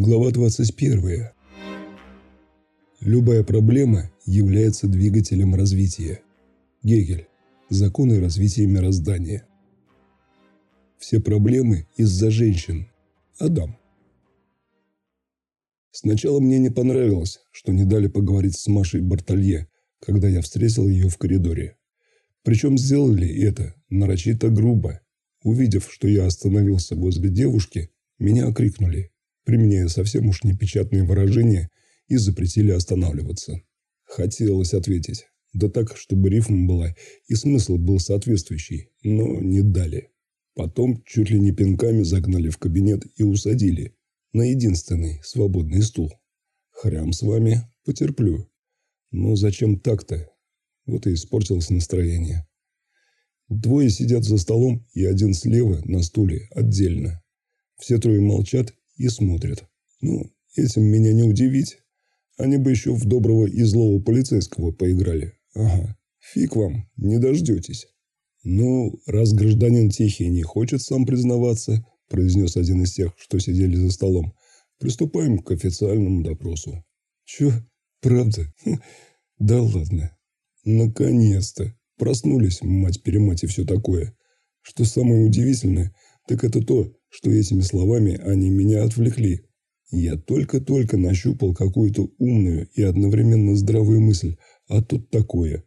Глава 21. Любая проблема является двигателем развития. Гегель. Законы развития мироздания. Все проблемы из-за женщин. Адам. Сначала мне не понравилось, что не дали поговорить с Машей Бартолье, когда я встретил ее в коридоре. Причем сделали это нарочито грубо. Увидев, что я остановился возле девушки, меня окрикнули, применяя совсем уж непечатные выражения, и запретили останавливаться. Хотелось ответить, да так, чтобы рифма была и смысл был соответствующий, но не дали. Потом чуть ли не пинками загнали в кабинет и усадили на единственный свободный стул. Хрям с вами, потерплю. Но зачем так-то? Вот и испортилось настроение. Двое сидят за столом и один слева на стуле отдельно. Все трое молчат и смотрят. Ну, этим меня не удивить. Они бы еще в доброго и злого полицейского поиграли. Ага, фиг вам, не дождетесь. Ну, раз гражданин Тихий не хочет сам признаваться, произнес один из тех, что сидели за столом, приступаем к официальному допросу. Че, правда? Да ладно. Наконец-то. Проснулись, мать-перемать и все такое. Что самое удивительное, так это то, что этими словами они меня отвлекли. Я только-только нащупал какую-то умную и одновременно здравую мысль, а тут такое.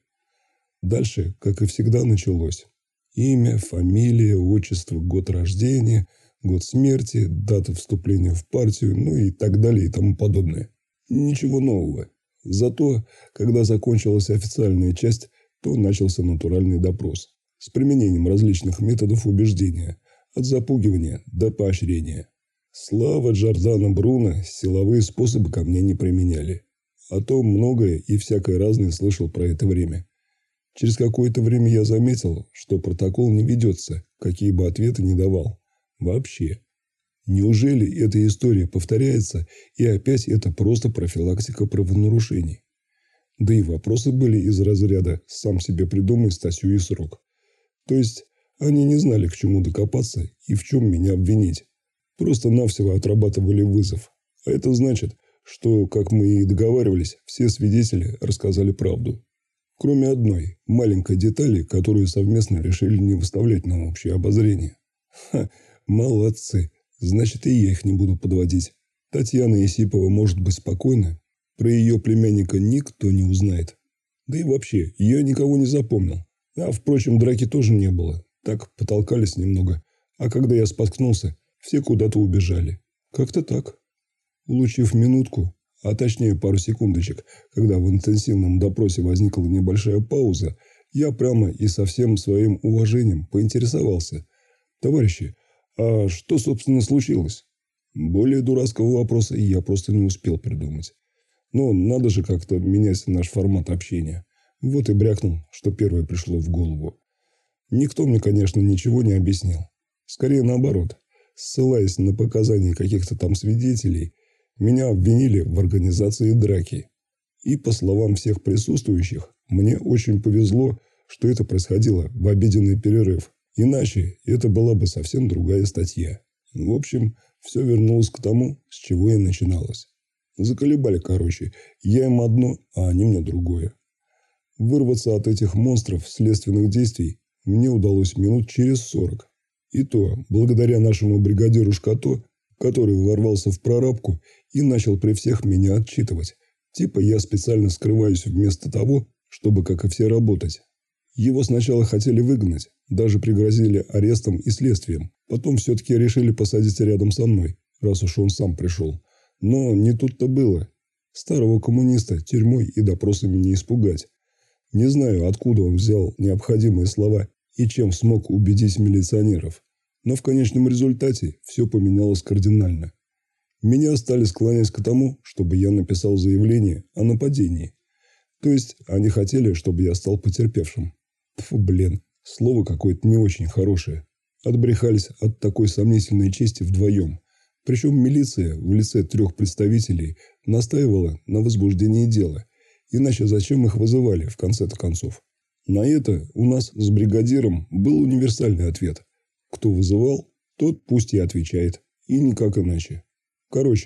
Дальше, как и всегда, началось. Имя, фамилия, отчество, год рождения, год смерти, дата вступления в партию, ну и так далее и тому подобное. Ничего нового. Зато, когда закончилась официальная часть, то начался натуральный допрос с применением различных методов убеждения, от запугивания до поощрения. Слава Джордано Бруно, силовые способы ко мне не применяли. А то многое и всякое разное слышал про это время. Через какое-то время я заметил, что протокол не ведется, какие бы ответы ни давал. Вообще. Неужели эта история повторяется, и опять это просто профилактика правонарушений? Да и вопросы были из разряда «сам себе придумай статью и срок». То есть они не знали, к чему докопаться и в чем меня обвинить. Просто-навсего отрабатывали вызов. А это значит, что, как мы и договаривались, все свидетели рассказали правду. Кроме одной маленькой детали, которую совместно решили не выставлять на общее обозрение. Ха, молодцы. Значит, и я их не буду подводить. Татьяна Исипова может быть спокойна. Про ее племянника никто не узнает. Да и вообще, я никого не запомнил. А, впрочем, драки тоже не было. Так, потолкались немного. А когда я споткнулся, все куда-то убежали. Как-то так. Улучив минутку, а точнее пару секундочек, когда в интенсивном допросе возникла небольшая пауза, я прямо и со всем своим уважением поинтересовался. Товарищи, а что, собственно, случилось? Более дурацкого вопроса я просто не успел придумать. Но надо же как-то менять наш формат общения. Вот и брякнул, что первое пришло в голову. Никто мне, конечно, ничего не объяснил. Скорее наоборот. Ссылаясь на показания каких-то там свидетелей, меня обвинили в организации драки. И, по словам всех присутствующих, мне очень повезло, что это происходило в обеденный перерыв. Иначе это была бы совсем другая статья. В общем, все вернулось к тому, с чего и начиналось. Заколебали, короче. Я им одно, а они мне другое. Вырваться от этих монстров следственных действий мне удалось минут через 40. И то благодаря нашему бригадиру Шкато, который ворвался в прорабку и начал при всех меня отчитывать. Типа я специально скрываюсь вместо того, чтобы, как и все, работать. Его сначала хотели выгнать, даже пригрозили арестом и следствием. Потом все-таки решили посадить рядом со мной, раз уж он сам пришел. Но не тут-то было. Старого коммуниста тюрьмой и допросами не испугать. Не знаю, откуда он взял необходимые слова и чем смог убедить милиционеров. Но в конечном результате все поменялось кардинально. Меня стали склонять к тому, чтобы я написал заявление о нападении. То есть они хотели, чтобы я стал потерпевшим. Тьфу, блин, слово какое-то не очень хорошее. Отбрехались от такой сомнительной чести вдвоем. Причем милиция в лице 3 представителей настаивала на возбуждении дела. Иначе зачем их вызывали, в конце-то концов? На это у нас с бригадиром был универсальный ответ. Кто вызывал, тот пусть и отвечает. И никак иначе. Короче,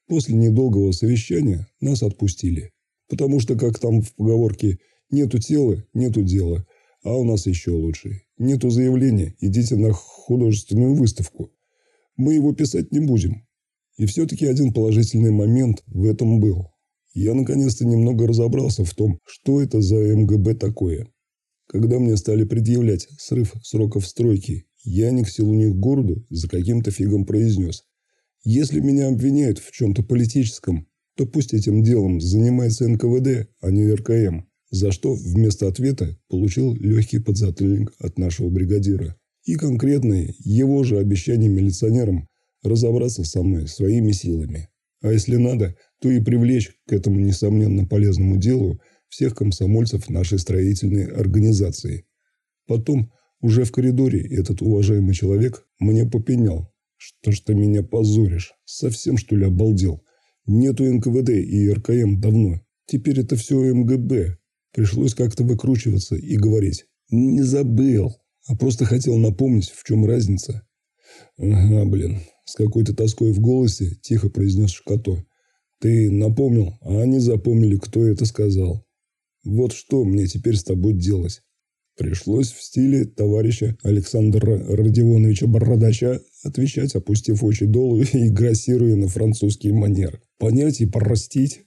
После недолгого совещания нас отпустили. Потому что, как там в поговорке, нету тела, нету дела. А у нас еще лучше. Нету заявления, идите на художественную выставку. Мы его писать не будем. И все-таки один положительный момент в этом был. Я наконец-то немного разобрался в том, что это за МГБ такое. Когда мне стали предъявлять срыв сроков стройки, я ни к селу, ни к городу за каким-то фигом произнес: если меня обвиняют в чем-то политическом, то пусть этим делом занимается НКВД, а не РКМ. За что вместо ответа получил легкий подзатыльник от нашего бригадира. И конкретное его же обещание милиционерам разобраться со мной своими силами. А если надо, то и привлечь к этому несомненно полезному делу всех комсомольцев нашей строительной организации. Потом, уже в коридоре, этот уважаемый человек мне попенял: что ж ты меня позоришь? Совсем, что ли, обалдел? Нету НКВД и РКМ давно. Теперь это все МГБ. Пришлось как-то выкручиваться и говорить: не забыл, а просто хотел напомнить, в чем разница. Ага, блин, с какой-то тоской в голосе тихо произнес Шкато. Ты напомнил, а они запомнили, кто это сказал. Вот что мне теперь с тобой делать? Пришлось в стиле товарища Александра Родионовича Бородача отвечать, опустив очи долу и грассируя на французский манер. Понять и простить.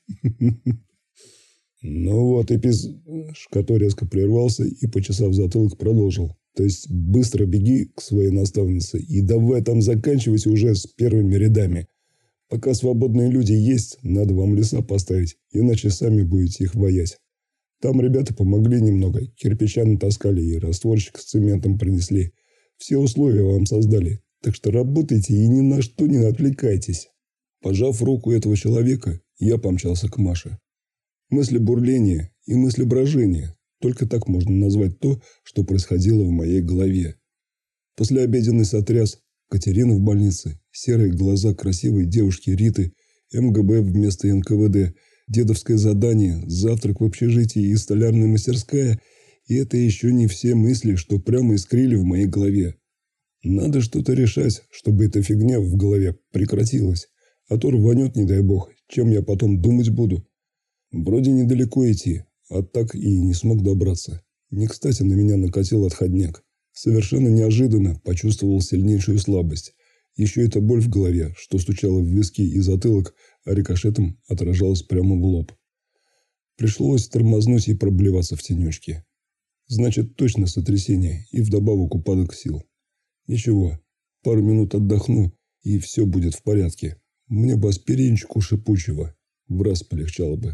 Ну вот, Шкато резко прервался и, почесав затылок, продолжил. То есть быстро беги к своей наставнице и давай там заканчивать уже с первыми рядами. Пока свободные люди есть, надо вам леса поставить, иначе сами будете их воять. Там ребята помогли немного, кирпича натаскали и растворчик с цементом принесли. Все условия вам создали, так что работайте и ни на что не отвлекайтесь. Пожав руку этого человека, я помчался к Маше. Мысли бурления и мысли брожения. Только так можно назвать то, что происходило в моей голове. Послеобеденный сотряс, Катерина в больнице, серые глаза красивой девушки Риты, МГБ вместо НКВД, дедовское задание, завтрак в общежитии и столярная мастерская. И это еще не все мысли, что прямо искрили в моей голове. Надо что-то решать, чтобы эта фигня в голове прекратилась. А то рванет, не дай бог, чем я потом думать буду. Вроде недалеко идти, а так и не смог добраться. Не кстати на меня накатил отходняк. Совершенно неожиданно почувствовал сильнейшую слабость. Еще эта боль в голове, что стучала в виски и затылок, а рикошетом отражалась прямо в лоб. Пришлось тормознуть и проблеваться в тенечке. Значит, точно сотрясение и вдобавок упадок сил. Ничего, пару минут отдохну, и все будет в порядке. Мне бы аспиринчику шипучего. Враз полегчало бы.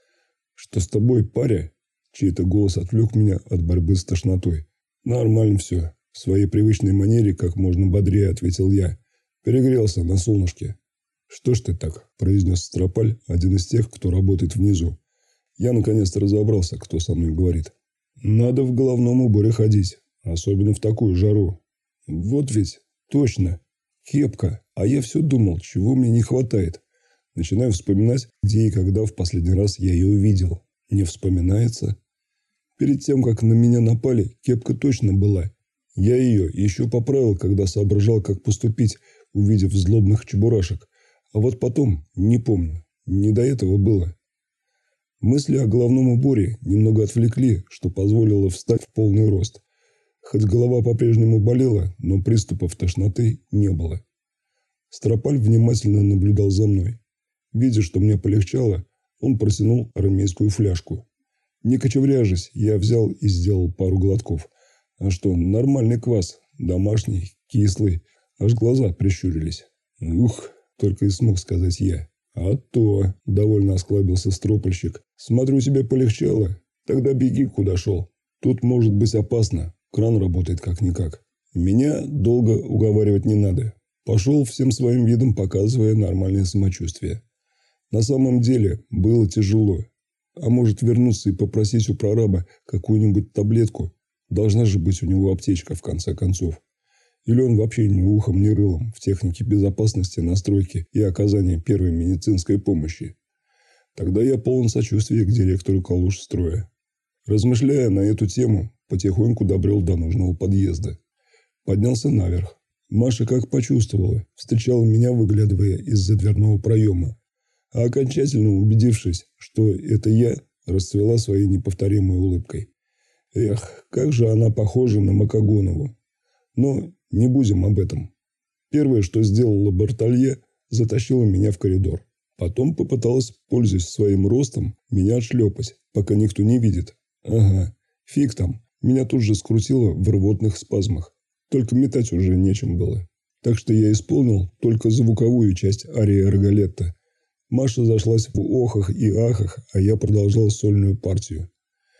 «Что с тобой, паря?» Чей-то голос отвлек меня от борьбы с тошнотой. «Нормально все». В своей привычной манере как можно бодрее ответил я. «Перегрелся на солнышке». «Что ж ты так?» – произнес Стропаль, один из тех, кто работает внизу. Я наконец-то разобрался, кто со мной говорит. «Надо в головном уборе ходить, особенно в такую жару». «Вот ведь, точно, кепка, а я все думал, чего мне не хватает». Начинаю вспоминать, где и когда в последний раз я ее увидел. Не вспоминается. Перед тем, как на меня напали, кепка точно была. Я ее еще поправил, когда соображал, как поступить, увидев злобных чебурашек. А вот потом, не помню, не до этого было. Мысли о головном уборе немного отвлекли, что позволило встать в полный рост. Хоть голова по-прежнему болела, но приступов тошноты не было. Стропаль внимательно наблюдал за мной. Видя, что мне полегчало, он протянул армейскую фляжку. Не кочевряжись, я взял и сделал пару глотков. А что, нормальный квас, домашний, кислый, аж глаза прищурились. «Ух!» – только и смог сказать я. «А то!» – довольно осклабился стропольщик. «Смотрю, тебе полегчало. Тогда беги, куда шел. Тут может быть опасно. Кран работает как-никак. Меня долго уговаривать не надо. Пошел всем своим видом, показывая нормальное самочувствие. На самом деле было тяжело. А может вернуться и попросить у прораба какую-нибудь таблетку? Должна же быть у него аптечка, в конце концов. Или он вообще ни ухом, ни рылом в технике безопасности, настройки и оказания первой медицинской помощи. Тогда я полон сочувствия к директору Калужстроя. Размышляя на эту тему, потихоньку добрел до нужного подъезда. Поднялся наверх. Маша как почувствовала, встречала меня, выглядывая из-за дверного проема. а окончательно убедившись, что это я, расцвела своей неповторимой улыбкой. Эх, как же она похожа на Макогонову. Но не будем об этом. Первое, что сделала Бартолье, затащила меня в коридор. Потом попыталась, пользуясь своим ростом, меня отшлепать, пока никто не видит. Ага, фиг там. Меня тут же скрутило в рвотных спазмах. Только метать уже нечем было. Так что я исполнил только звуковую часть арии Рогалетто. Маша зашлась в охах и ахах, а я продолжал сольную партию.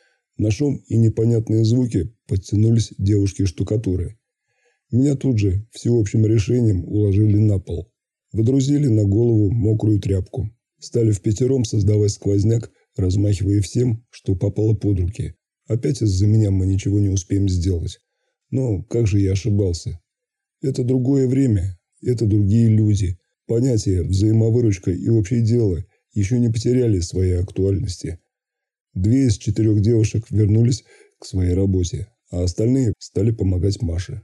На шум и непонятные звуки подтянулись девушки-штукатуры. Меня тут же всеобщим решением уложили на пол. Водрузили на голову мокрую тряпку. Стали впятером создавать сквозняк, размахивая всем, что попало под руки. Опять из-за меня мы ничего не успеем сделать. Но как же я ошибался. Это другое время, это другие люди. Понятия взаимовыручка и общее дело еще не потеряли своей актуальности. 2 из 4 девушек вернулись к своей работе, а остальные стали помогать Маше.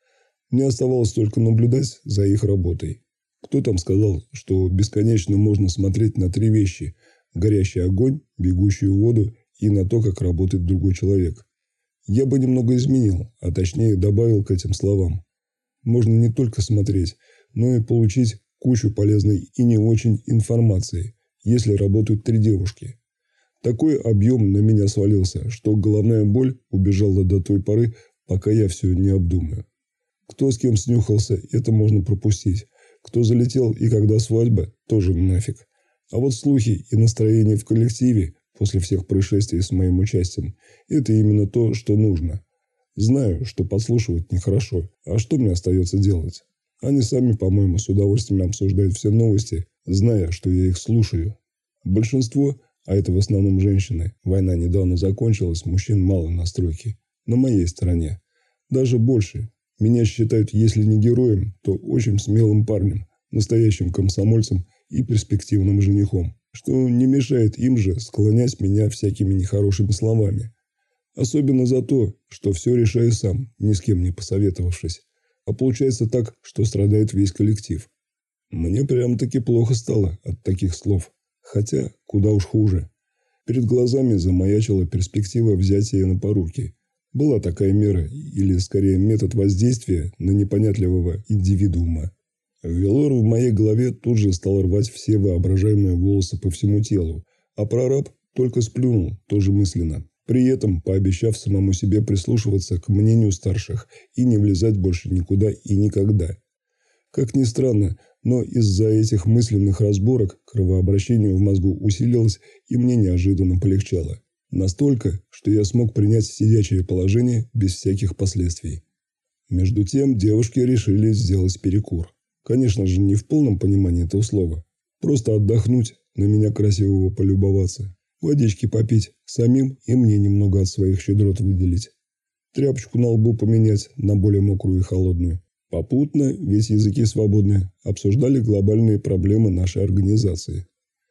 Мне оставалось только наблюдать за их работой. Кто там сказал, что бесконечно можно смотреть на 3 вещи – горящий огонь, бегущую воду и на то, как работает другой человек? Я бы немного изменил, а точнее добавил к этим словам. Можно не только смотреть, но и получить кучу полезной и не очень информации, если работают 3 девушки. Такой объем на меня свалился, что головная боль убежала до той поры, пока я все не обдумаю. Кто с кем снюхался, это можно пропустить. Кто залетел и когда свадьба, тоже нафиг. А вот слухи и настроение в коллективе после всех происшествий с моим участием – это именно то, что нужно. Знаю, что подслушивать нехорошо, а что мне остается делать? Они сами, по-моему, с удовольствием обсуждают все новости, зная, что я их слушаю. Большинство, а это в основном женщины, война недавно закончилась, мужчин мало на стройке, на моей стороне. Даже больше. Меня считают, если не героем, то очень смелым парнем, настоящим комсомольцем и перспективным женихом, что не мешает им же склонять меня всякими нехорошими словами. Особенно за то, что все решаю сам, ни с кем не посоветовавшись. А получается так, что страдает весь коллектив. Мне прям-таки плохо стало от таких слов. Хотя, куда уж хуже. Перед глазами замаячила перспектива взятия на поруки. Была такая мера, или скорее метод воздействия на непонятливого индивидуума. Велор в моей голове тут же стал рвать все воображаемые волосы по всему телу, а прораб только сплюнул, тоже мысленно, при этом пообещав самому себе прислушиваться к мнению старших и не влезать больше никуда и никогда. Как ни странно, но из-за этих мысленных разборок кровообращение в мозгу усилилось и мне неожиданно полегчало. Настолько, что я смог принять сидячее положение без всяких последствий. Между тем девушки решили сделать перекур. Конечно же, не в полном понимании этого слова. Просто отдохнуть, на меня красивого полюбоваться. Водички попить, самим и мне немного от своих щедрот выделить. Тряпочку на лбу поменять на более мокрую и холодную. Попутно, ведь языки свободны, обсуждали глобальные проблемы нашей организации.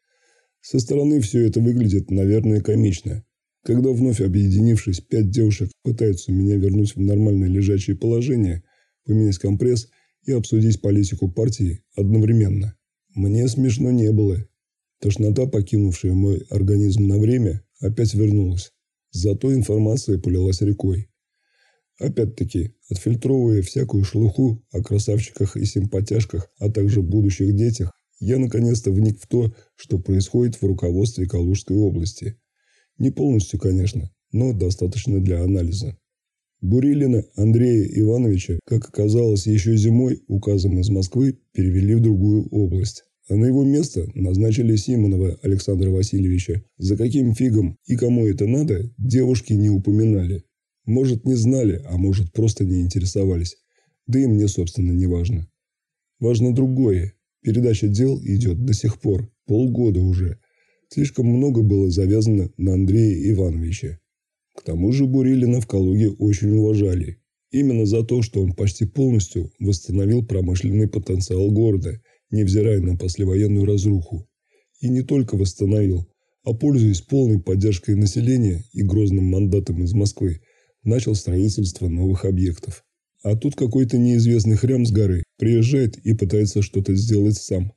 Со стороны все это выглядит, наверное, комично. Когда вновь объединившись, 5 девушек пытаются меня вернуть в нормальное лежачее положение, поменять компресс и обсудить политику партии одновременно. Мне смешно не было. Тошнота, покинувшая мой организм на время, опять вернулась. Зато информация полилась рекой. Опять-таки, отфильтровывая всякую шелуху о красавчиках и симпатяшках, а также будущих детях, я наконец-то вник в то, что происходит в руководстве Калужской области. Не полностью, конечно, но достаточно для анализа. Бурилина Андрея Ивановича, как оказалось, еще зимой указом из Москвы перевели в другую область. А на его место назначили Симонова Александра Васильевича. За каким фигом и кому это надо, девушки не упоминали. Может, не знали, а может, просто не интересовались. Да и мне, собственно, не важно. Важно другое. Передача дел идет до сих пор, полгода уже. Слишком много было завязано на Андрея Ивановича. К тому же Бурилина в Калуге очень уважали. Именно за то, что он почти полностью восстановил промышленный потенциал города, невзирая на послевоенную разруху. И не только восстановил, а пользуясь полной поддержкой населения и грозным мандатом из Москвы, начал строительство новых объектов. А тут какой-то неизвестный хрям с горы приезжает и пытается что-то сделать сам.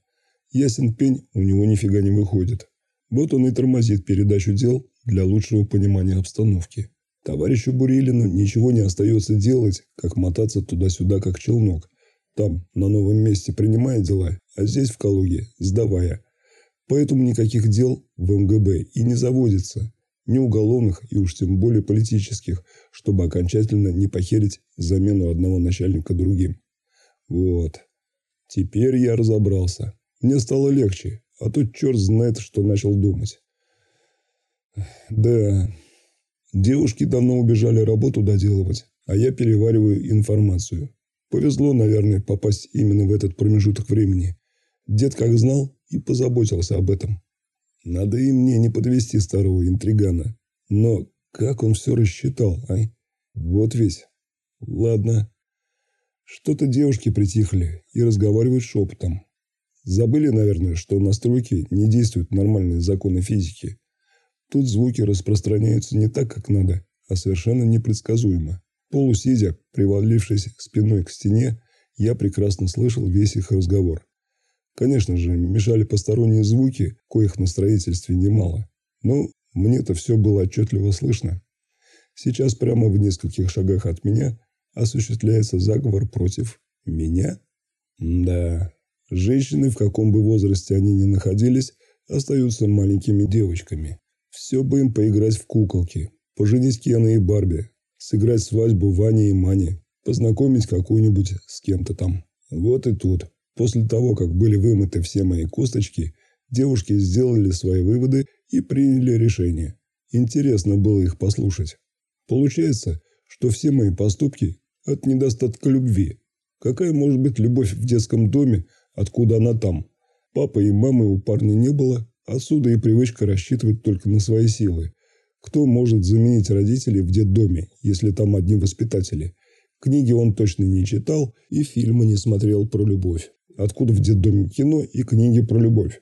Ясен пень, у него нифига не выходит. Вот он и тормозит передачу дел для лучшего понимания обстановки. Товарищу Бурилину ничего не остается делать, как мотаться туда-сюда, как челнок. Там, на новом месте, принимая дела, а здесь, в Калуге, сдавая. Поэтому никаких дел в МГБ и не заводится. Ни уголовных и уж тем более политических, чтобы окончательно не похерить замену одного начальника другим. Вот. Теперь я разобрался. Мне стало легче, а то черт знает, что начал думать. Да, девушки давно убежали работу доделывать, а я перевариваю информацию. Повезло, наверное, попасть именно в этот промежуток времени. Дед как знал и позаботился об этом. Надо и мне не подвести старого интригана. Но как он все рассчитал, ай? Вот весь. Ладно. Что-то девушки притихли и разговаривают шепотом. Забыли, наверное, что на стройке не действуют нормальные законы физики. Тут звуки распространяются не так, как надо, а совершенно непредсказуемо. Полусидя, привалившись спиной к стене, я прекрасно слышал весь их разговор. Конечно же, мешали посторонние звуки, коих на строительстве немало. Но мне-то все было отчетливо слышно. Сейчас прямо в нескольких шагах от меня осуществляется заговор против меня. Да, женщины, в каком бы возрасте они ни находились, остаются маленькими девочками. Все бы им поиграть в куколки, поженить Кена и Барби, сыграть свадьбу Ване и Мане, познакомить какую-нибудь с кем-то там. Вот и тут. После того, как были вымыты все мои косточки, девушки сделали свои выводы и приняли решение. Интересно было их послушать. Получается, что все мои поступки от недостатка любви. Какая может быть любовь в детском доме, откуда она там? Папы и мамы у парня не было, отсюда и привычка рассчитывать только на свои силы. Кто может заменить родителей в детдоме, если там одни воспитатели? Книги он точно не читал и фильмы не смотрел про любовь. Откуда в детдоме кино и книги про любовь?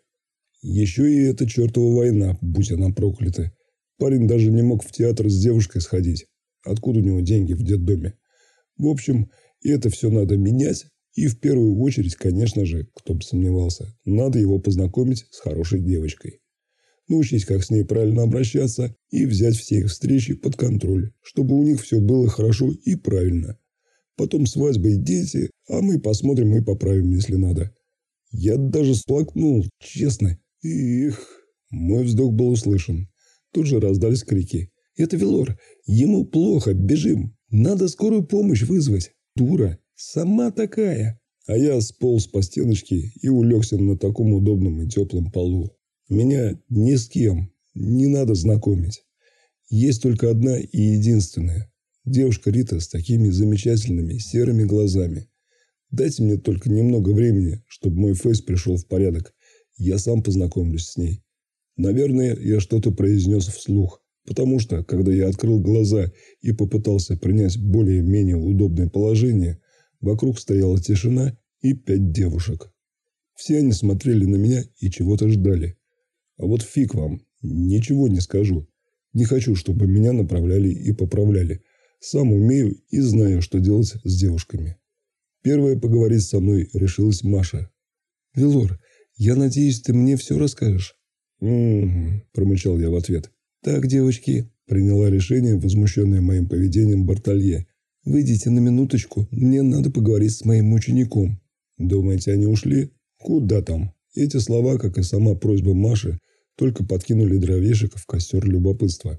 Еще и эта чертова война, будь она проклята. Парень даже не мог в театр с девушкой сходить. Откуда у него деньги в детдоме? В общем, это все надо менять. И в первую очередь, конечно же, кто бы сомневался, надо его познакомить с хорошей девочкой. Научить, как с ней правильно обращаться и взять все их встречи под контроль, чтобы у них все было хорошо и правильно. Потом свадьба и дети, а мы посмотрим и поправим, если надо. Я даже сплакнул, честно. Их, мой вздох был услышан. Тут же раздались крики. «Это Велор! Ему плохо! Бежим! Надо скорую помощь вызвать! Дура! Сама такая!» А я сполз по стеночке и улегся на таком удобном и теплом полу. Меня ни с кем не надо знакомить. Есть только одна и единственная. Девушка Рита с такими замечательными серыми глазами. Дайте мне только немного времени, чтобы мой фейс пришел в порядок. Я сам познакомлюсь с ней. Наверное, я что-то произнес вслух. Потому что, когда я открыл глаза и попытался принять более-менее удобное положение, вокруг стояла тишина и 5 девушек. Все они смотрели на меня и чего-то ждали. А вот фиг вам, ничего не скажу. Не хочу, чтобы меня направляли и поправляли. Сам умею и знаю, что делать с девушками. Первая поговорить со мной решилась Маша. «Велор, я надеюсь, ты мне все расскажешь?» «Угу», – промычал я в ответ. «Так, девочки», – приняла решение, возмущенная моим поведением Бартолье. «Выйдите на минуточку, мне надо поговорить с моим учеником». «Думаете, они ушли?» «Куда там?» Эти слова, как и сама просьба Маши, только подкинули дровешек в костер любопытства.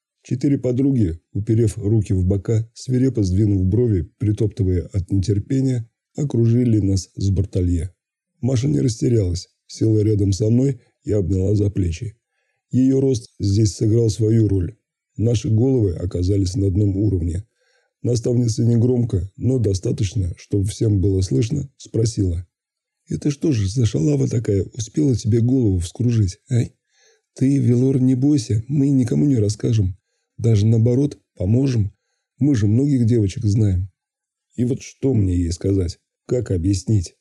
4 подруги, уперев руки в бока, свирепо сдвинув брови, притоптывая от нетерпения, окружили нас с Бартолье. Маша не растерялась, села рядом со мной и обняла за плечи. Ее рост здесь сыграл свою роль. Наши головы оказались на одном уровне. Наставница негромко, но достаточно, чтобы всем было слышно, спросила. «Это что же за шалава такая успела тебе голову вскружить, ай? Ты, Велор, не бойся, мы никому не расскажем. Даже наоборот, поможем. Мы же многих девочек знаем». И вот что мне ей сказать? Как объяснить?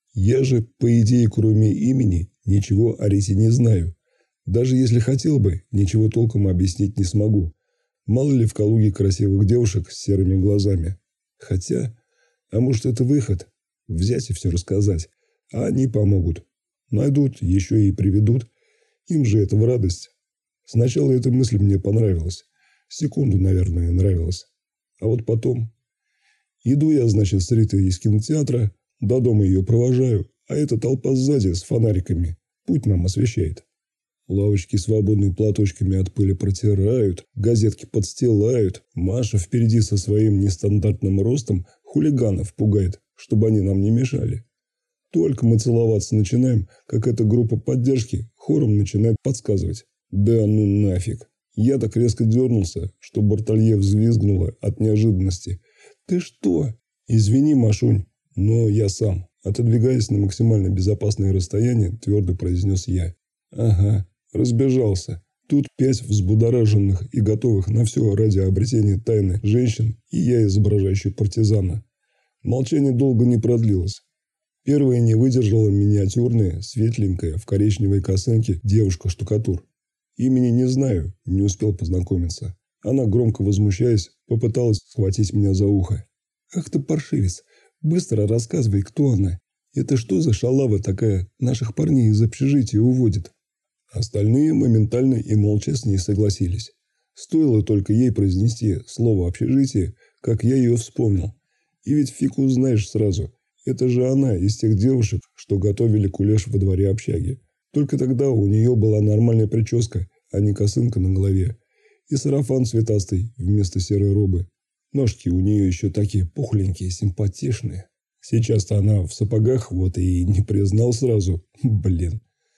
Я же, по идее, кроме имени, ничего о Рите не знаю. Даже если хотел бы, ничего толком объяснить не смогу. Мало ли в Калуге красивых девушек с серыми глазами. Хотя, а может это выход? Взять и все рассказать. А они помогут. Найдут, еще и приведут. Им же это в радость. Сначала эта мысль мне понравилась. Секунду, наверное, нравилась. А вот потом... Иду я, значит, с Ритой из кинотеатра, до дома ее провожаю, а эта толпа сзади с фонариками путь нам освещает. Лавочки свободными платочками от пыли протирают, газетки подстилают. Маша впереди со своим нестандартным ростом хулиганов пугает, чтобы они нам не мешали. Только мы целоваться начинаем, как эта группа поддержки хором начинает подсказывать. Да ну нафиг. Я так резко дернулся, что Бартолье взвизгнула от неожиданности. «Ты что?» «Извини, Машунь, но я сам». Отодвигаясь на максимально безопасное расстояние, твердо произнес я. «Ага, разбежался. Тут 5 взбудораженных и готовых на все ради обретения тайны женщин, и я, изображающий партизана». Молчание долго не продлилось. Первая не выдержала миниатюрная, светленькая, в коричневой косынке девушка-штукатур. Имени не знаю, не успел познакомиться. Она, громко возмущаясь, попыталась схватить меня за ухо. «Ах ты паршивец! Быстро рассказывай, кто она. Это что за шалава такая наших парней из общежития уводит?» Остальные моментально и молча с ней согласились. Стоило только ей произнести слово «общежитие», как я ее вспомнил. И ведь фиг узнаешь сразу. Это же она из тех девушек, что готовили кулеш во дворе общаги. Только тогда у нее была нормальная прическа, а не косынка на голове. И сарафан цветастый вместо серой робы. Ножки у нее еще такие пухленькие, симпатичные. Сейчас-то она в сапогах, вот и не признал сразу. Блин.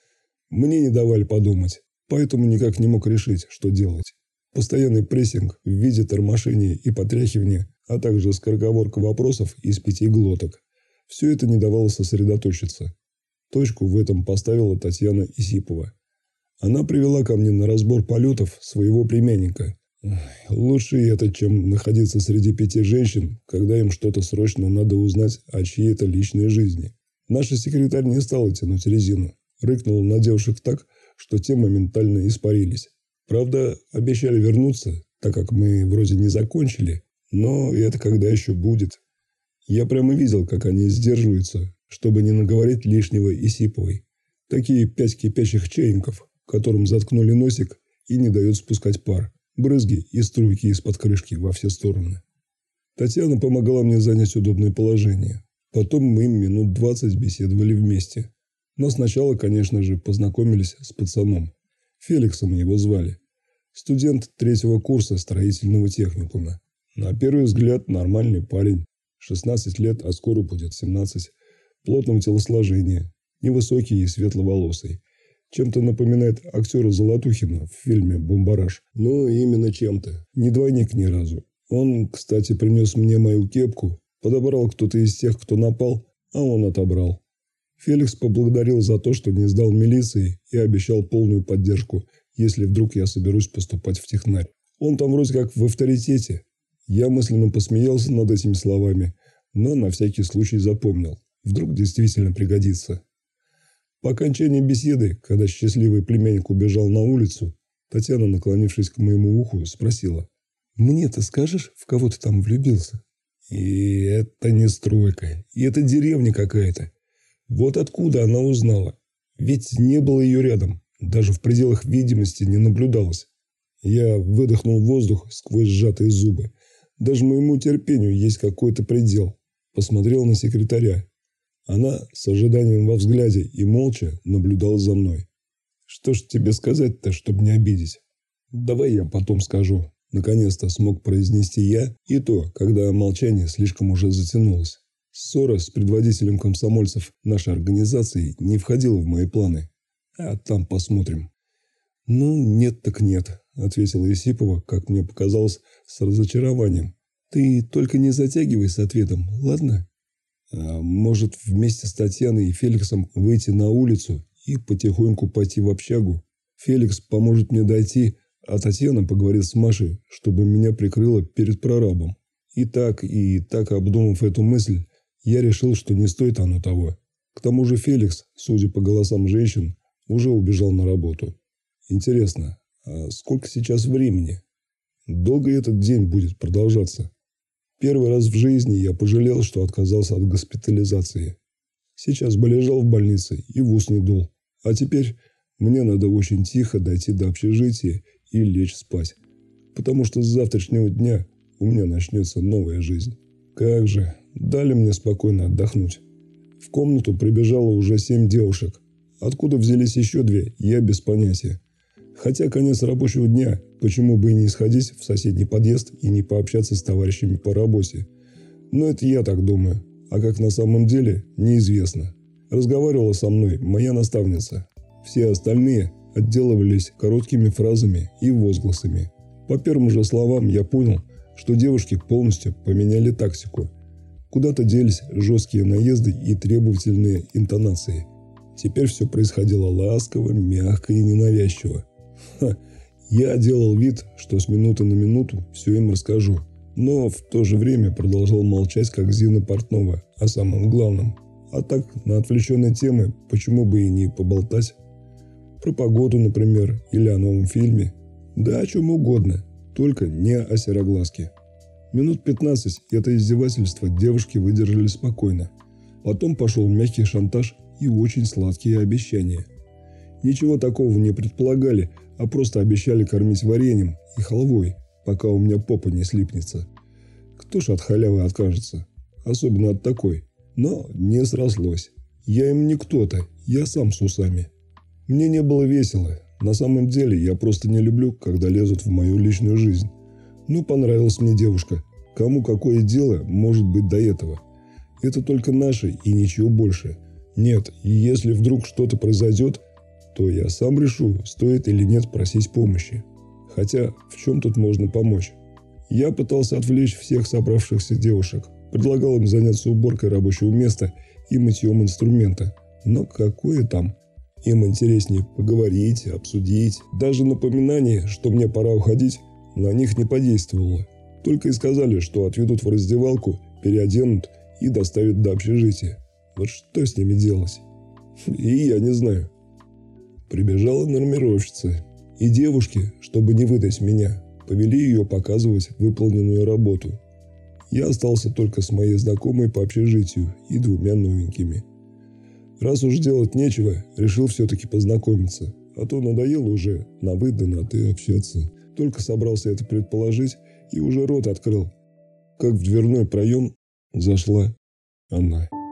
Мне не давали подумать, поэтому никак не мог решить, что делать. Постоянный прессинг в виде тормошения и потряхивания, а также скороговорка вопросов из 5 глоток. Все это не давало сосредоточиться. Точку в этом поставила Татьяна Исипова. Она привела ко мне на разбор полетов своего племянника. Лучше это, чем находиться среди 5 женщин, когда им что-то срочно надо узнать о чьей-то личной жизни. Наша секретарь не стала тянуть резину. Рыкнула на девушек так, что те моментально испарились. Правда, обещали вернуться, так как мы вроде не закончили, но это когда еще будет. Я прямо видел, как они сдерживаются, чтобы не наговорить лишнего Исиповой. Такие 5 кипящих чайников, которым заткнули носик и не дают спускать пар, брызги и струйки из-под крышки во все стороны. Татьяна помогала мне занять удобное положение. Потом мы минут 20 беседовали вместе. Но сначала, конечно же, познакомились с пацаном. Феликсом его звали. Студент 3-го курса строительного техникума. На первый взгляд нормальный парень. 16 лет, а скоро будет 17. Плотного телосложения. Невысокий и светловолосый. Чем-то напоминает актера Золотухина в фильме «Бомбараж». Но именно чем-то. Не двойник ни разу. Он, кстати, принес мне мою кепку. Подобрал кто-то из тех, кто напал, а он отобрал. Феликс поблагодарил за то, что не сдал милиции и обещал полную поддержку, если вдруг я соберусь поступать в технарь. Он там вроде как в авторитете. Я мысленно посмеялся над этими словами, но на всякий случай запомнил. Вдруг действительно пригодится. По окончании беседы, когда счастливый племянник убежал на улицу, Татьяна, наклонившись к моему уху, спросила: «Мне-то скажешь, в кого ты там влюбился?» И это не стройка, и это деревня какая-то. Вот откуда она узнала? Ведь не было ее рядом, даже в пределах видимости не наблюдалось. Я выдохнул воздух сквозь сжатые зубы. Даже моему терпению есть какой-то предел. Посмотрел на секретаря. Она с ожиданием во взгляде и молча наблюдала за мной. Что ж тебе сказать-то, чтобы не обидеть? Давай я потом скажу. Наконец-то смог произнести я, и то, когда молчание слишком уже затянулось. Ссора с предводителем комсомольцев нашей организации не входила в мои планы. А там посмотрим. «Ну, нет так нет», – ответила Исипова, как мне показалось, с разочарованием. «Ты только не затягивай с ответом, ладно? А может, вместе с Татьяной и Феликсом выйти на улицу и потихоньку пойти в общагу? Феликс поможет мне дойти, а Татьяна поговорит с Машей, чтобы меня прикрыла перед прорабом». И так, обдумав эту мысль, я решил, что не стоит оно того. К тому же Феликс, судя по голосам женщин, уже убежал на работу. Интересно, а сколько сейчас времени? Долго этот день будет продолжаться? Первый раз в жизни я пожалел, что отказался от госпитализации. Сейчас бы лежал в больнице и в ус не дул. А теперь мне надо очень тихо дойти до общежития и лечь спать. Потому что с завтрашнего дня у меня начнется новая жизнь. Как же, дали мне спокойно отдохнуть. В комнату прибежало уже 7 девушек. Откуда взялись еще 2, я без понятия. Хотя конец рабочего дня, почему бы и не сходить в соседний подъезд и не пообщаться с товарищами по работе. Но это я так думаю, а как на самом деле, неизвестно. Разговаривала со мной моя наставница. Все остальные отделывались короткими фразами и возгласами. По первым же словам я понял, что девушки полностью поменяли тактику. Куда-то делись жесткие наезды и требовательные интонации. Теперь все происходило ласково, мягко и ненавязчиво. Я делал вид, что с минуты на минуту все им расскажу, но в то же время продолжал молчать, как Зина Портнова, о самом главном. А так, на отвлеченные темы, почему бы и не поболтать? Про погоду, например, или о новом фильме. Да о чем угодно, только не о сероглазке. Минут 15 это издевательство девушки выдержали спокойно. Потом пошел мягкий шантаж и очень сладкие обещания. Ничего такого не предполагали, а просто обещали кормить вареньем и халвой, пока у меня попа не слипнется. Кто ж от халявы откажется? Особенно от такой. Но не срослось. Я им не кто-то, я сам с усами. Мне не было весело. На самом деле я просто не люблю, когда лезут в мою личную жизнь. Ну, понравилась мне девушка. Кому какое дело может быть до этого? Это только наше и ничего больше. Нет, и если вдруг что-то произойдет, то я сам решу, стоит или нет просить помощи. Хотя, в чем тут можно помочь? Я пытался отвлечь всех собравшихся девушек. Предлагал им заняться уборкой рабочего места и мытьем инструмента. Но какое там? Им интереснее поговорить, обсудить. Даже напоминание, что мне пора уходить, на них не подействовало. Только и сказали, что отведут в раздевалку, переоденут и доставят до общежития. Вот что с ними делать? И я не знаю. Прибежала нормировщица. И девушки, чтобы не выдать меня, повели ее показывать выполненную работу. Я остался только с моей знакомой по общежитию и 2 новенькими. Раз уж делать нечего, решил все-таки познакомиться. А то надоело уже на «вы» да на «ты» общаться. Только собрался это предположить и уже рот открыл, как в дверной проем зашла она.